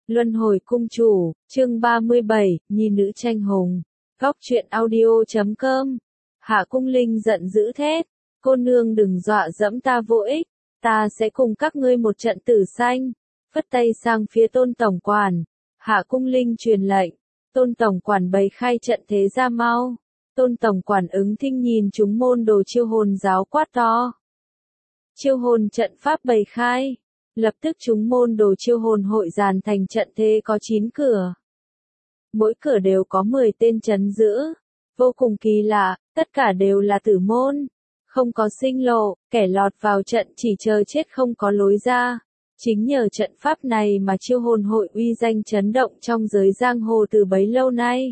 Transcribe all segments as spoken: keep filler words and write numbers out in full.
Luân hồi cung chủ, chương ba mươi bảy, nhi nữ tranh hùng. Góc truyện audio chấm com. Hạ Cung Linh giận dữ thét, cô nương đừng dọa dẫm ta vô ích, ta sẽ cùng các ngươi một trận tử sanh. Phất tay sang phía Tôn tổng quản, Hạ Cung Linh truyền lệnh, Tôn tổng quản bày khai trận thế ra mau. Tôn tổng quản ứng thinh nhìn chúng môn đồ chiêu hồn giáo quát to. Chiêu hồn trận pháp bày khai. Lập tức chúng môn đồ chiêu hồn hội dàn thành trận thế có chín cửa. Mỗi cửa đều có mười tên trấn giữ. Vô cùng kỳ lạ, tất cả đều là tử môn. Không có sinh lộ, kẻ lọt vào trận chỉ chờ chết không có lối ra. Chính nhờ trận pháp này mà chiêu hồn hội uy danh chấn động trong giới giang hồ từ bấy lâu nay.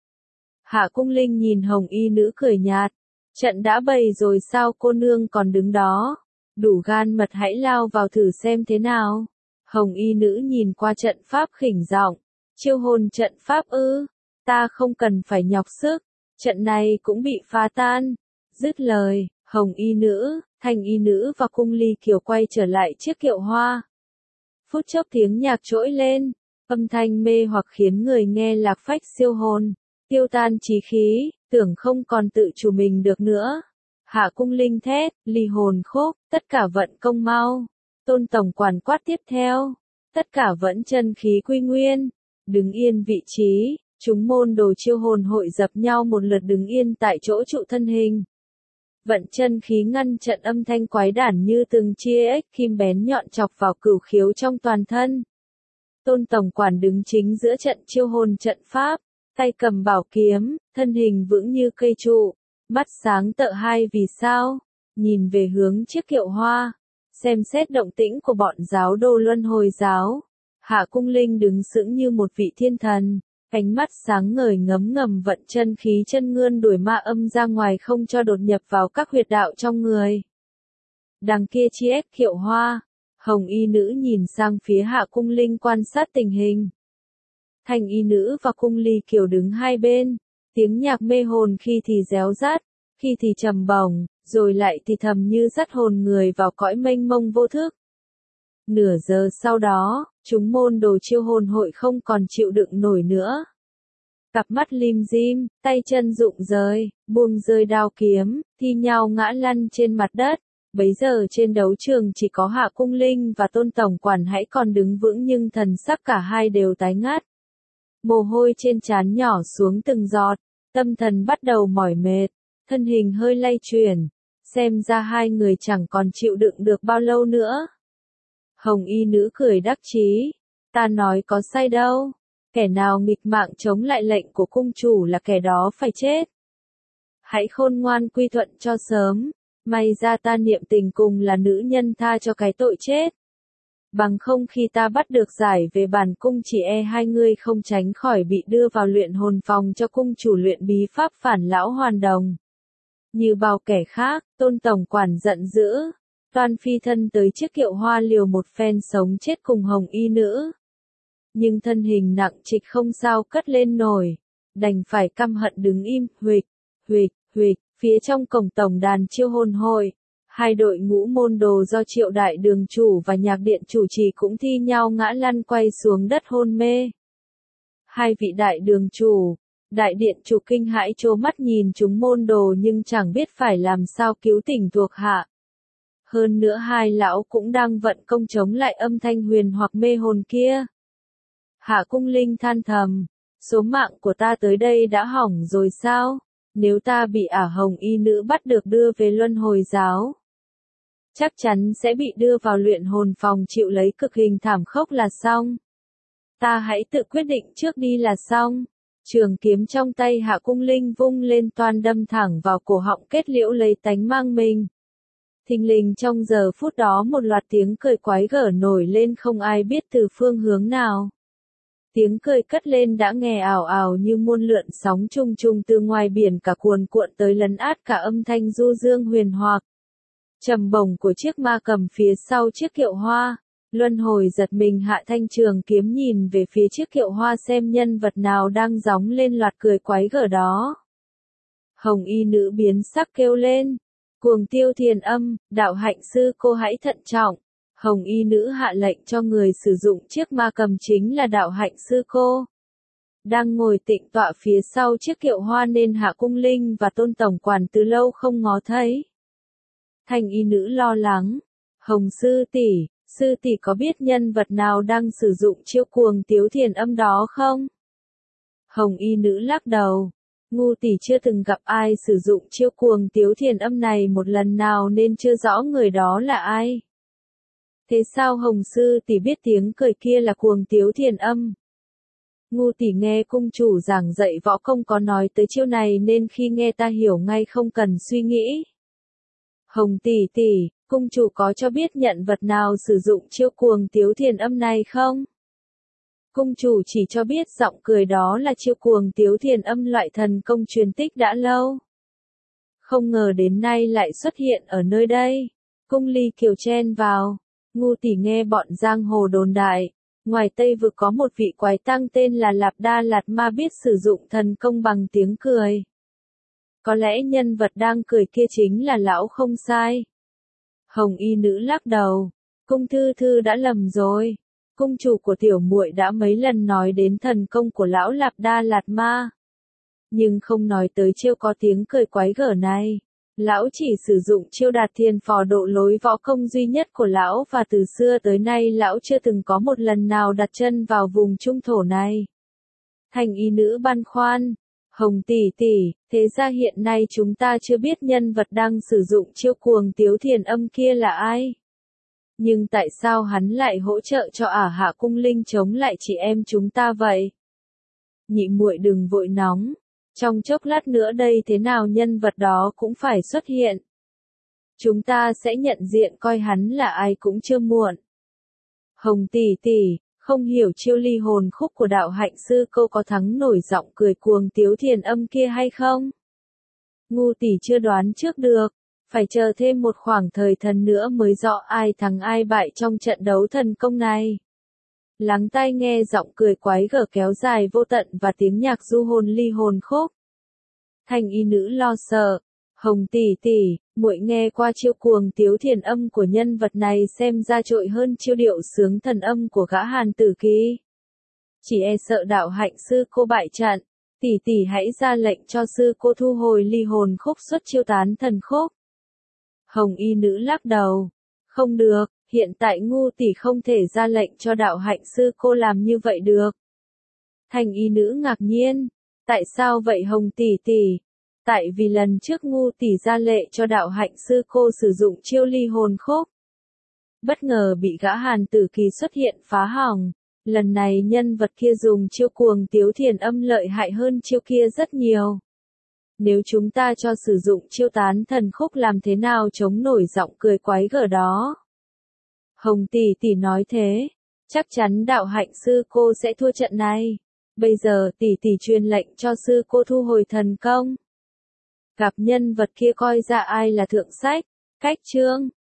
Hạ Cung Linh nhìn hồng y nữ cười nhạt. Trận đã bày rồi sao cô nương còn đứng đó? Đủ gan mật hãy lao vào thử xem thế nào. Hồng y nữ nhìn qua trận pháp khỉnh giọng. Chiêu hồn trận pháp ư, ta không cần phải nhọc sức, trận này cũng bị phá tan. Dứt lời, hồng y nữ, thanh y nữ và cung ly kiều quay trở lại chiếc kiệu hoa. Phút chốc tiếng nhạc trỗi lên, âm thanh mê hoặc khiến người nghe lạc phách siêu hồn, tiêu tan trí khí, tưởng không còn tự chủ mình được nữa. Hạ Cung Linh thét, ly hồn khúc, tất cả vận công mau. Tôn tổng quản quát tiếp theo, tất cả vẫn chân khí quy nguyên, đứng yên vị trí, chúng môn đồ chiêu hồn hội dập nhau một lượt đứng yên tại chỗ trụ thân hình. Vận chân khí ngăn trận âm thanh quái đản như từng chia ếch kim bén nhọn chọc vào cửu khiếu trong toàn thân. Tôn tổng quản đứng chính giữa trận chiêu hồn trận pháp, tay cầm bảo kiếm, thân hình vững như cây trụ. Mắt sáng tợ hai vì sao, nhìn về hướng chiếc kiệu hoa, xem xét động tĩnh của bọn giáo đô luân hồi giáo. Hạ Cung Linh đứng sững như một vị thiên thần, ánh mắt sáng ngời ngấm ngầm vận chân khí chân ngươn đuổi ma âm ra ngoài không cho đột nhập vào các huyệt đạo trong người. Đằng kia chiếc kiệu hoa, hồng y nữ nhìn sang phía Hạ Cung Linh quan sát tình hình. Thanh y nữ và cung ly kiều đứng hai bên. Tiếng nhạc mê hồn khi thì réo rát, khi thì trầm bổng, rồi lại thì thầm như dắt hồn người vào cõi mênh mông vô thức. Nửa giờ sau đó, chúng môn đồ chiêu hồn hội không còn chịu đựng nổi nữa. Cặp mắt lim dim, tay chân rụng rời, buông rơi đao kiếm, thi nhau ngã lăn trên mặt đất. Bấy giờ trên đấu trường chỉ có Hạ Cung Linh và Tôn tổng quản hãy còn đứng vững nhưng thần sắc cả hai đều tái ngắt. Mồ hôi trên trán nhỏ xuống từng giọt, tâm thần bắt đầu mỏi mệt, thân hình hơi lay chuyển, xem ra hai người chẳng còn chịu đựng được bao lâu nữa. Hồng y nữ cười đắc chí, ta nói có sai đâu, kẻ nào nghịch mạng chống lại lệnh của cung chủ là kẻ đó phải chết. Hãy khôn ngoan quy thuận cho sớm, may ra ta niệm tình cùng là nữ nhân tha cho cái tội chết. Bằng không khi ta bắt được giải về bản cung chỉ e hai ngươi không tránh khỏi bị đưa vào luyện hồn phòng cho cung chủ luyện bí pháp phản lão hoàn đồng. Như bao kẻ khác, Tôn tổng quản giận dữ, toan phi thân tới chiếc kiệu hoa liều một phen sống chết cùng hồng y nữ. Nhưng thân hình nặng trịch không sao cất lên nổi, đành phải căm hận đứng im, huỵch, huỵch, huỵch, phía trong cổng tổng đàn chiêu hồn hội. Hai đội ngũ môn đồ do Triệu đại đường chủ và nhạc điện chủ trì cũng thi nhau ngã lăn quay xuống đất hôn mê. Hai vị đại đường chủ, đại điện chủ kinh hãi trố mắt nhìn chúng môn đồ nhưng chẳng biết phải làm sao cứu tỉnh thuộc hạ. Hơn nữa hai lão cũng đang vận công chống lại âm thanh huyền hoặc mê hồn kia. Hạ Cung Linh than thầm, số mạng của ta tới đây đã hỏng rồi sao? Nếu ta bị ả hồng y nữ bắt được đưa về luân hồi giáo, chắc chắn sẽ bị đưa vào luyện hồn phòng chịu lấy cực hình thảm khốc là xong. Ta hãy tự quyết định trước đi là xong. Trường kiếm trong tay Hạ Cung Linh vung lên toan đâm thẳng vào cổ họng kết liễu lấy tánh mang mình. Thình lình trong giờ phút đó một loạt tiếng cười quái gở nổi lên không ai biết từ phương hướng nào. Tiếng cười cất lên đã nghe ảo ảo như muôn lượn sóng trung trung từ ngoài biển cả cuồn cuộn tới lấn át cả âm thanh du dương huyền hoặc. Trầm bổng của chiếc ma cầm phía sau chiếc kiệu hoa, luân hồi giật mình hạ thanh trường kiếm nhìn về phía chiếc kiệu hoa xem nhân vật nào đang gióng lên loạt cười quái gở đó. Hồng y nữ biến sắc kêu lên, cuồng tiêu thiền âm, đạo hạnh sư cô hãy thận trọng. Hồng y nữ hạ lệnh cho người sử dụng chiếc ma cầm chính là đạo hạnh sư cô. Đang ngồi tịnh tọa phía sau chiếc kiệu hoa nên Hạ Cung Linh và Tôn Tổng Quản từ lâu không ngó thấy. Thanh y nữ lo lắng. Hồng sư tỷ, sư tỷ có biết nhân vật nào đang sử dụng chiêu cuồng tiếu thiền âm đó không? Hồng y nữ lắc đầu. Ngu tỷ chưa từng gặp ai sử dụng chiêu cuồng tiếu thiền âm này một lần nào nên chưa rõ người đó là ai. Thế sao Hồng sư tỷ biết tiếng cười kia là cuồng tiếu thiền âm? Ngu tỷ nghe cung chủ giảng dạy võ công có nói tới chiêu này nên khi nghe ta hiểu ngay không cần suy nghĩ. Hồng tỷ tỷ, cung chủ có cho biết nhận vật nào sử dụng chiêu cuồng tiếu thiền âm này không? Cung chủ chỉ cho biết giọng cười đó là chiêu cuồng tiếu thiền âm loại thần công truyền tích đã lâu. Không ngờ đến nay lại xuất hiện ở nơi đây. Cung Ly Kiều chen vào. Ngu tỷ nghe bọn giang hồ đồn đại. Ngoài Tây Vực có một vị quái tăng tên là Lạp Đa Lạt Ma biết sử dụng thần công bằng tiếng cười. Có lẽ nhân vật đang cười kia chính là lão không sai. Hồng y nữ lắc đầu. Cung thư thư đã lầm rồi. Cung chủ của tiểu muội đã mấy lần nói đến thần công của lão Lạp Đa Lạt Ma. Nhưng không nói tới chiêu có tiếng cười quái gở này. Lão chỉ sử dụng chiêu đạt thiền phò độ lối võ công duy nhất của lão và từ xưa tới nay lão chưa từng có một lần nào đặt chân vào vùng trung thổ này. Thành y nữ băn khoăn. Hồng tỷ tỷ, thế ra hiện nay chúng ta chưa biết nhân vật đang sử dụng chiêu cuồng tiếu thiền âm kia là ai. Nhưng tại sao hắn lại hỗ trợ cho ả Hạ Cung Linh chống lại chị em chúng ta vậy? Nhị muội đừng vội nóng. Trong chốc lát nữa đây thế nào nhân vật đó cũng phải xuất hiện. Chúng ta sẽ nhận diện coi hắn là ai cũng chưa muộn. Hồng tỷ tỷ, không hiểu chiêu ly hồn khúc của đạo hạnh sư cô có thắng nổi giọng cười cuồng tiếu thiền âm kia hay không? Ngu tỷ chưa đoán trước được. Phải chờ thêm một khoảng thời thần nữa mới rõ ai thắng ai bại trong trận đấu thần công này. Lắng tai nghe giọng cười quái gở kéo dài vô tận và tiếng nhạc du hồn ly hồn khúc. Thanh y nữ lo sợ. Hồng tỷ tỷ, muội nghe qua chiêu cuồng tiếu thiền âm của nhân vật này xem ra trội hơn chiêu điệu sướng thần âm của gã Hàn Tử Kỳ. Chỉ e sợ đạo hạnh sư cô bại trận. Tỷ tỷ hãy ra lệnh cho sư cô thu hồi ly hồn khúc xuất chiêu tán thần khúc. Hồng y nữ lắc đầu. Không được, hiện tại ngu tỷ không thể ra lệnh cho đạo hạnh sư cô làm như vậy được. Thanh y nữ ngạc nhiên. Tại sao vậy Hồng tỷ tỷ? Tại vì lần trước ngu tỷ ra lệnh cho đạo hạnh sư cô sử dụng chiêu ly hồn khúc. Bất ngờ bị gã Hàn Tử Kỳ xuất hiện phá hỏng. Lần này nhân vật kia dùng chiêu cuồng tiếu thiền âm lợi hại hơn chiêu kia rất nhiều. Nếu chúng ta cho sử dụng chiêu tán thần khúc làm thế nào chống nổi giọng cười quái gở đó? Hồng tỷ tỷ nói thế, chắc chắn đạo hạnh sư cô sẽ thua trận này. Bây giờ tỷ tỷ truyền lệnh cho sư cô thu hồi thần công. Gặp nhân vật kia coi ra ai là thượng sách, cách chương.